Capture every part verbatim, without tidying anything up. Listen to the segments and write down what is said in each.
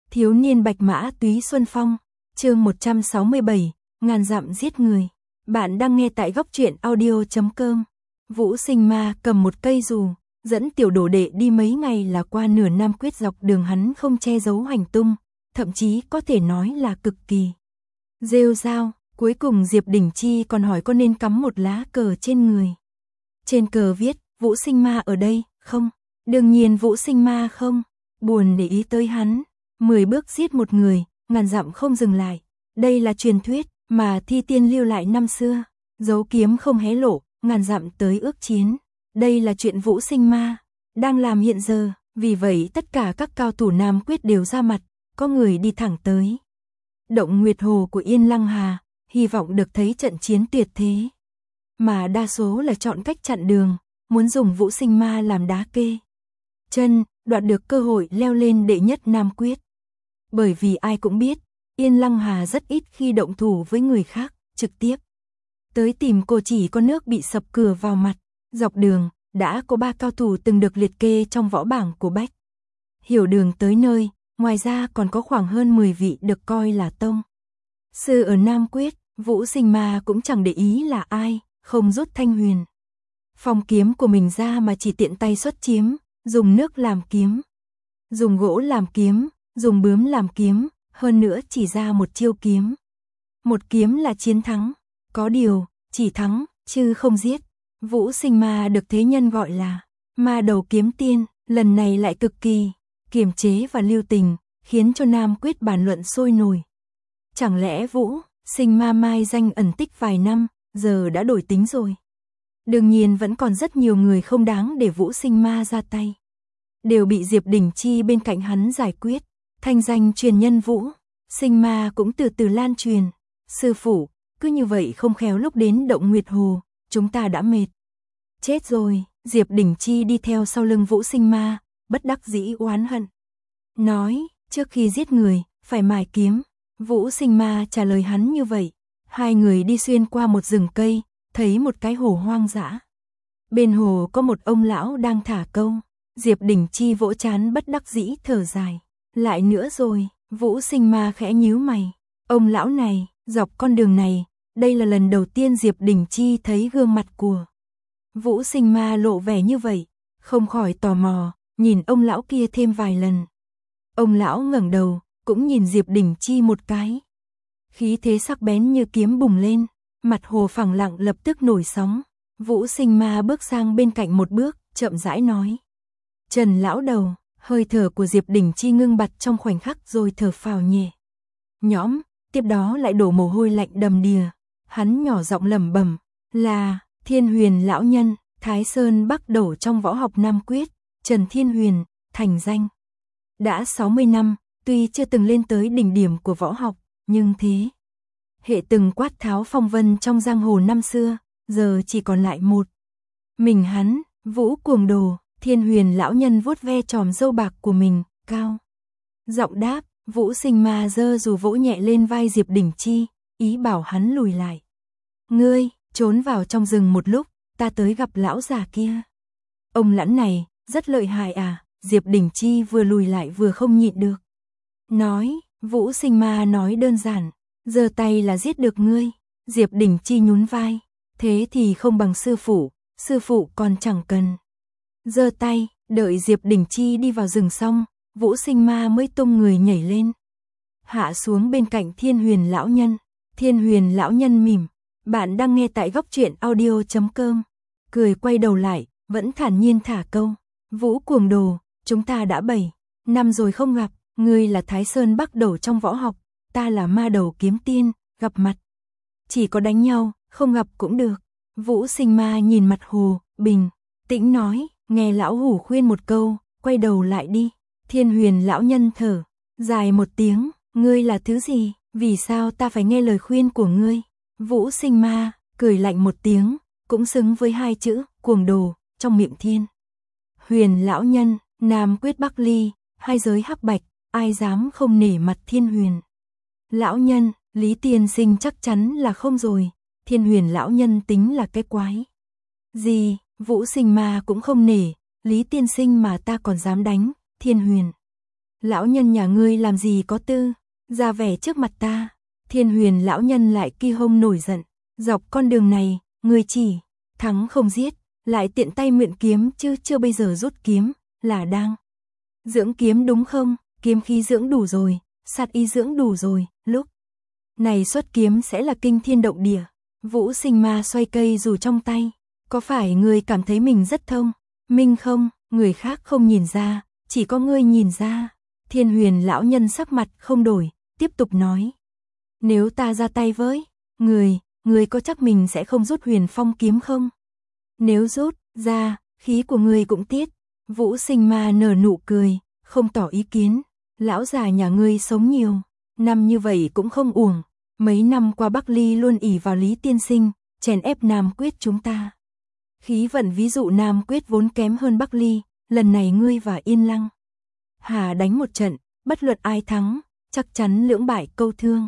Thiếu niên bạch mã túy xuân phong, chương một trăm sáu mươi bảy, ngàn dặm giết người. Bạn đang nghe tại góc truyện audio chấm com. Vũ Sinh Ma cầm một cây dù, dẫn tiểu đồ đệ đi mấy ngày là qua nửa Nam Quyết dọc đường hắn không che giấu hành tung, thậm chí có thể nói là cực kỳ rêu rao. Cuối cùng Diệp Đình Chi còn hỏi có nên cắm một lá cờ trên người. Trên cờ viết, Vũ Sinh Ma ở đây, không? Đương nhiên Vũ Sinh Ma không buồn để ý tới hắn. Mười bước giết một người, ngàn dặm không dừng lại. Đây là truyền thuyết mà thi tiên lưu lại năm xưa. Giấu kiếm không hé lộ, ngàn dặm tới ước chiến. Đây là chuyện Vũ Sinh Ma đang làm hiện giờ. Vì vậy tất cả các cao thủ Nam Quyết đều ra mặt. Có người đi thẳng tới Động Nguyệt Hồ của Yên Lăng Hà, hy vọng được thấy trận chiến tuyệt thế. Mà đa số là chọn cách chặn đường, muốn dùng Vũ Sinh Ma làm đá kê chân, đoạt được cơ hội leo lên đệ nhất Nam Quyết. Bởi vì ai cũng biết, Yên Lăng Hà rất ít khi động thủ với người khác, trực tiếp tới tìm cô chỉ có nước bị sập cửa vào mặt. Dọc đường, đã có ba cao thủ từng được liệt kê trong võ bảng của Bách Hiểu Đường tới nơi, ngoài ra còn có khoảng hơn mười vị được coi là tông sư ở Nam Quyết. Vũ Sinh Ma cũng chẳng để ý là ai, không rút Thanh Huyền Phong kiếm của mình ra mà chỉ tiện tay xuất chiếm, dùng nước làm kiếm, dùng gỗ làm kiếm, dùng bướm làm kiếm, hơn nữa chỉ ra một chiêu kiếm. Một kiếm là chiến thắng, có điều, chỉ thắng, chứ không giết. Vũ Sinh Ma được thế nhân gọi là ma đầu kiếm tiên, lần này lại cực kỳ kiềm chế và lưu tình, khiến cho Nam Quyết bàn luận sôi nổi. Chẳng lẽ Vũ Sinh Ma mai danh ẩn tích vài năm, giờ đã đổi tính rồi? Đương nhiên vẫn còn rất nhiều người không đáng để Vũ Sinh Ma ra tay, đều bị Diệp Đình Chi bên cạnh hắn giải quyết. Thanh danh truyền nhân Vũ Sinh Ma cũng từ từ lan truyền. Sư phụ, cứ như vậy không khéo lúc đến Động Nguyệt Hồ, chúng ta đã mệt chết rồi. Diệp Đình Chi đi theo sau lưng Vũ Sinh Ma, bất đắc dĩ oán hận nói, trước khi giết người, phải mài kiếm. Vũ Sinh Ma trả lời hắn như vậy. Hai người đi xuyên qua một rừng cây, thấy một cái hồ hoang dã. Bên hồ có một ông lão đang thả câu. Diệp Đình Chi vỗ trán bất đắc dĩ thở dài. Lại nữa rồi. Vũ Sinh Ma khẽ nhíu mày. Ông lão này, dọc con đường này, đây là lần đầu tiên Diệp Đình Chi thấy gương mặt của Vũ Sinh Ma lộ vẻ như vậy, không khỏi tò mò, nhìn ông lão kia thêm vài lần. Ông lão ngẩng đầu, cũng nhìn Diệp Đình Chi một cái. Khí thế sắc bén như kiếm bùng lên, mặt hồ phẳng lặng lập tức nổi sóng. Vũ Sinh Ma bước sang bên cạnh một bước, chậm rãi nói. Trần lão đầu, hơi thở của Diệp Đình Chi ngưng bặt trong khoảnh khắc rồi thở phào nhẹ nhõm, tiếp đó lại đổ mồ hôi lạnh đầm đìa. Hắn nhỏ giọng lẩm bẩm, là Thiên Huyền lão nhân, Thái Sơn Bắc Đẩu trong võ học Nam Quyết, Trần Thiên Huyền, thành danh đã sáu mươi năm, tuy chưa từng lên tới đỉnh điểm của võ học, nhưng thế hệ từng quát tháo phong vân trong giang hồ năm xưa, giờ chỉ còn lại một mình hắn. Vũ cuồng đồ. Thiên Huyền lão nhân vuốt ve chòm râu bạc của mình, cao giọng đáp. Vũ Sinh Ma giơ dù vỗ nhẹ lên vai Diệp Đình Chi, ý bảo hắn lùi lại. Ngươi trốn vào trong rừng một lúc, ta tới gặp lão già kia. Ông lãnh này rất lợi hại à? Diệp Đình Chi vừa lùi lại vừa không nhịn được nói. Vũ Sinh Ma nói đơn giản, giơ tay là giết được ngươi. Diệp Đình Chi nhún vai, thế thì không bằng sư phụ, sư phụ còn chẳng cần giơ tay. Đợi Diệp Đình Chi đi vào rừng xong, Vũ Sinh Ma mới tung người nhảy lên, hạ xuống bên cạnh Thiên Huyền lão nhân. Thiên Huyền lão nhân mỉm, bạn đang nghe tại góc truyện audio chấm com, cười quay đầu lại, vẫn thản nhiên thả câu. Vũ cuồng đồ, chúng ta đã bảy năm rồi không gặp, ngươi là Thái Sơn Bắc Đẩu trong võ học, ta là ma đầu kiếm tiên, gặp mặt chỉ có đánh nhau, không gặp cũng được. Vũ Sinh Ma nhìn mặt hồ, bình tĩnh nói, nghe lão hủ khuyên một câu, quay đầu lại đi. Thiên Huyền lão nhân thở dài một tiếng, ngươi là thứ gì, vì sao ta phải nghe lời khuyên của ngươi? Vũ Sinh Ma cười lạnh một tiếng, cũng xứng với hai chữ cuồng đồ trong miệng Thiên Huyền lão nhân. Nam Quyết Bắc Ly, hai giới hắc bạch, ai dám không nể mặt Thiên Huyền lão nhân? Lý tiên sinh chắc chắn là không rồi. Thiên Huyền lão nhân tính là cái quái gì? Vũ Sinh Ma cũng không nể Lý tiên sinh mà ta còn dám đánh Thiên Huyền Lão nhân nhà ngươi làm gì có tư, ra vẻ trước mặt ta. Thiên Huyền lão nhân lại ki hông nổi giận, dọc con đường này, ngươi chỉ thắng không giết, lại tiện tay mượn kiếm chứ chưa bây giờ rút kiếm, là đang dưỡng kiếm đúng không? Kiếm khí dưỡng đủ rồi, sát ý dưỡng đủ rồi, lúc này xuất kiếm sẽ là kinh thiên động địa. Vũ Sinh Ma xoay cây dù trong tay, có phải ngươi cảm thấy mình rất thông minh không? Người khác không nhìn ra, chỉ có ngươi nhìn ra. Thiên Huyền lão nhân sắc mặt không đổi, tiếp tục nói. Nếu ta ra tay với người, người có chắc mình sẽ không rút Huyền Phong kiếm không? Nếu rút ra, khí của người cũng tiết. Vũ Sinh Ma nở nụ cười, không tỏ ý kiến. Lão già nhà ngươi sống nhiều năm như vậy cũng không uổng. Mấy năm qua Bắc Ly luôn ỷ vào Lý tiên sinh, chèn ép Nam Quyết chúng ta. Khí vận ví dụ Nam Quyết vốn kém hơn Bắc Ly, lần này ngươi và Yên Lăng Hà đánh một trận, bất luận ai thắng, chắc chắn lưỡng bại câu thương.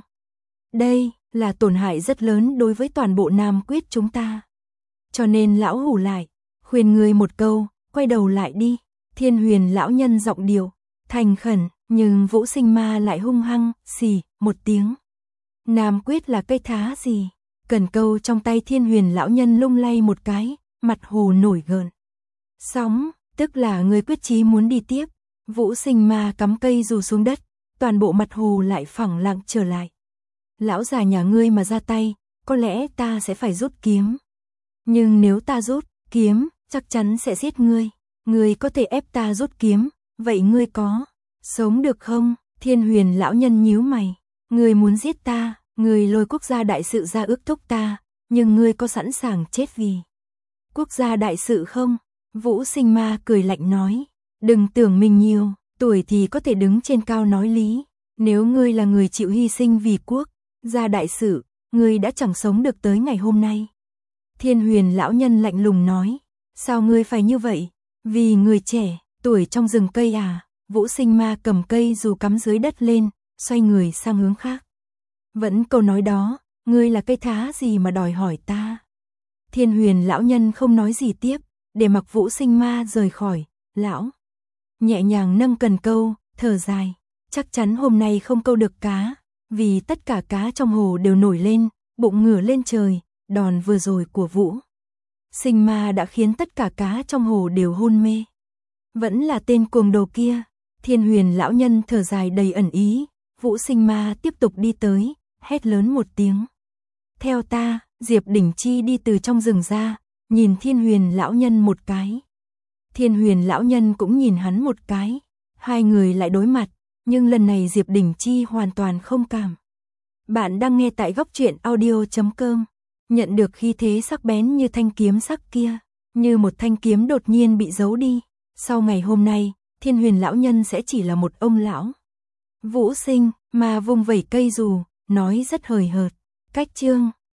Đây là tổn hại rất lớn đối với toàn bộ Nam Quyết chúng ta. Cho nên lão hủ lại, khuyên ngươi một câu, quay đầu lại đi. Thiên Huyền lão nhân giọng điệu thành khẩn, nhưng Vũ Sinh Ma lại hung hăng, xì một tiếng. Nam Quyết là cây thá gì? Cần câu trong tay Thiên Huyền lão nhân lung lay một cái, mặt hồ nổi gợn sóng, tức là người quyết chí muốn đi tiếp. Vũ Sinh Ma cắm cây dù xuống đất, toàn bộ mặt hồ lại phẳng lặng trở lại. Lão già nhà ngươi mà ra tay, có lẽ ta sẽ phải rút kiếm. Nhưng nếu ta rút kiếm, chắc chắn sẽ giết ngươi. Ngươi có thể ép ta rút kiếm, vậy ngươi có sống được không? Thiên Huyền lão nhân nhíu mày. Ngươi muốn giết ta, ngươi lôi quốc gia đại sự ra ước thúc ta, nhưng ngươi có sẵn sàng chết vì quốc gia đại sự không? Vũ Sinh Ma cười lạnh nói. Đừng tưởng mình nhiều, tuổi thì có thể đứng trên cao nói lý. Nếu ngươi là người chịu hy sinh vì quốc gia đại sự, ngươi đã chẳng sống được tới ngày hôm nay. Thiên Huyền lão nhân lạnh lùng nói. Sao ngươi phải như vậy? Vì người trẻ, tuổi trong rừng cây à? Vũ Sinh Ma cầm cây dù cắm dưới đất lên, xoay người sang hướng khác. Vẫn câu nói đó, ngươi là cây thá gì mà đòi hỏi ta? Thiên Huyền lão nhân không nói gì tiếp, để mặc Vũ Sinh Ma rời khỏi. Lão nhẹ nhàng nâng cần câu, thở dài. Chắc chắn hôm nay không câu được cá, vì tất cả cá trong hồ đều nổi lên, bụng ngửa lên trời. Đòn vừa rồi của Vũ Sinh Ma đã khiến tất cả cá trong hồ đều hôn mê. Vẫn là tên cuồng đồ kia. Thiên Huyền lão nhân thở dài đầy ẩn ý. Vũ Sinh Ma tiếp tục đi tới, hét lớn một tiếng. Theo ta. Diệp Đỉnh Chi đi từ trong rừng ra, nhìn Thiên Huyền lão nhân một cái. Thiên Huyền lão nhân cũng nhìn hắn một cái. Hai người lại đối mặt, nhưng lần này Diệp Đỉnh Chi hoàn toàn không cảm. Bạn đang nghe tại góc truyện audio chấm com. Nhận được khí thế sắc bén như thanh kiếm sắc kia, như một thanh kiếm đột nhiên bị giấu đi. Sau ngày hôm nay, Thiên Huyền lão nhân sẽ chỉ là một ông lão. Vũ Sinh Ma vung vẩy cây dù, nói rất hời hợt. Cách chương